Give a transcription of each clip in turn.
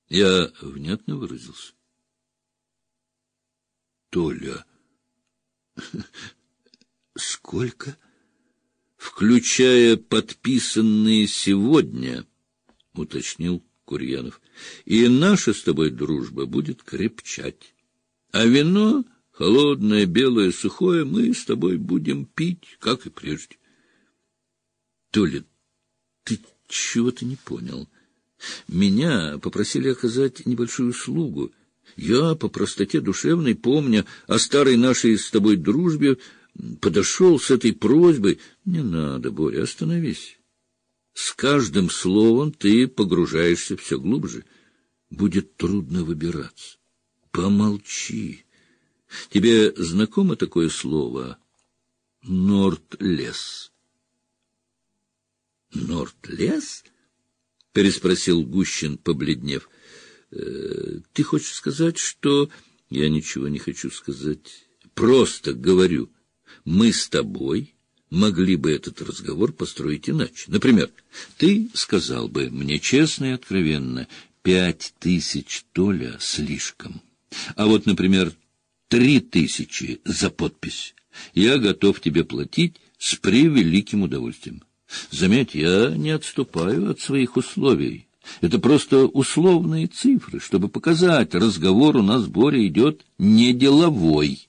Я внятно выразился? Толя. Сколько? Включая подписанные сегодня, уточнил Курьянов. И наша с тобой дружба будет крепчать. А вино, холодное, белое, сухое, мы с тобой будем пить, как и прежде. Толя, ты чего-то не понял. Меня попросили оказать небольшую услугу. Я, по простоте душевной, помня о старой нашей с тобой дружбе, подошел с этой просьбой. Не надо, Боря, остановись. С каждым словом ты погружаешься все глубже. Будет трудно выбираться. Помолчи. Тебе знакомо такое слово «Норд-лес»? «Норд-лес?» — переспросил Гущин, побледнев. Ты хочешь сказать, что... Я ничего не хочу сказать. Просто говорю, мы с тобой могли бы этот разговор построить иначе. Например, ты сказал бы мне честно и откровенно: 5000, Толя, слишком. А вот, например, 3000 за подпись я готов тебе платить с превеликим удовольствием. Заметь, я не отступаю от своих условий. Это просто условные цифры, чтобы показать, разговор у нас, Боря, идет не деловой.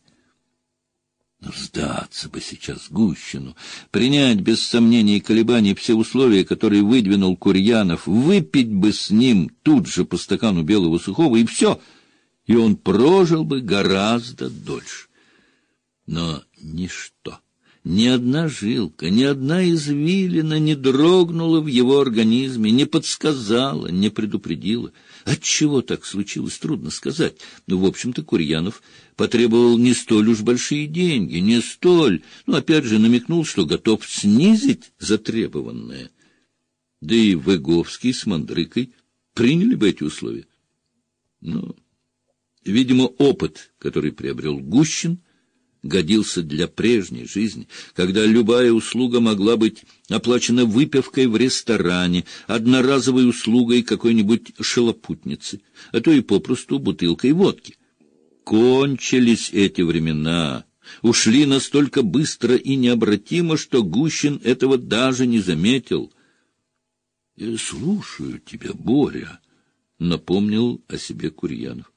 Сдаться бы сейчас Гущину, принять без сомнений и колебаний все условия, которые выдвинул Курьянов, выпить бы с ним тут же по стакану белого сухого, и все, и он прожил бы гораздо дольше. Но ничто, ни одна жилка, ни одна извилина не дрогнула в его организме, не подсказала, не предупредила. Отчего так случилось, трудно сказать. Но, в общем-то, Курьянов потребовал не столь уж большие деньги, не столь, но опять же намекнул, что готов снизить затребованное. Да и Выговский с Мандрыкой приняли бы эти условия. Но, видимо, опыт, который приобрел Гущин, годился для прежней жизни, когда любая услуга могла быть оплачена выпивкой в ресторане, одноразовой услугой какой-нибудь шалопутницы, а то и попросту бутылкой водки. Кончились эти времена, ушли настолько быстро и необратимо, что Гущин этого даже не заметил. — Я слушаю тебя, Боря, — напомнил о себе Курьянов.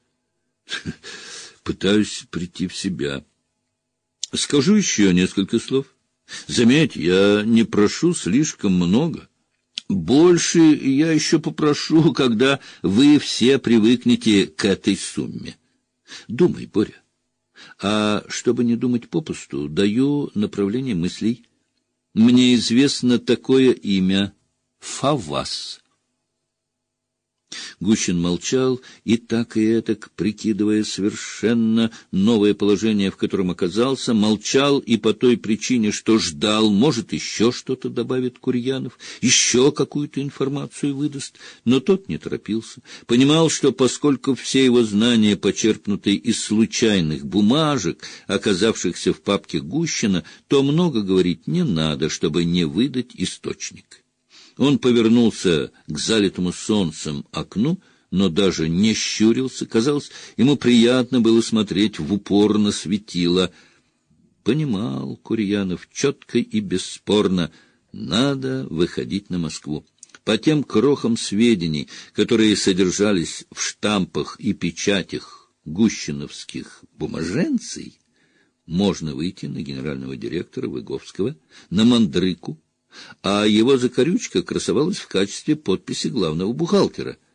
— Пытаюсь прийти в себя. Скажу еще несколько слов. Заметь, я не прошу слишком много. Больше я еще попрошу, когда вы все привыкнете к этой сумме. Думай, Боря. А чтобы не думать попусту, даю направление мыслей. Мне известно такое имя — Фавас. Гущин молчал, и так и этак, прикидывая совершенно новое положение, в котором оказался, молчал и по той причине, что ждал, может, еще что-то добавит Курьянов, еще какую-то информацию выдаст, но тот не торопился. Понимал, что поскольку все его знания почерпнуты из случайных бумажек, оказавшихся в папке Гущина, то много говорить не надо, чтобы не выдать источник. Он повернулся к залитому солнцем окну, но даже не щурился. Казалось, ему приятно было смотреть в упор на светило. Понимал Курьянов четко и бесспорно: надо выходить на Москву. По тем крохам сведений, которые содержались в штампах и печатях гущиновских бумаженций, можно выйти на генерального директора Выговского, на Мандрыку, а его закорючка красовалась в качестве подписи главного бухгалтера —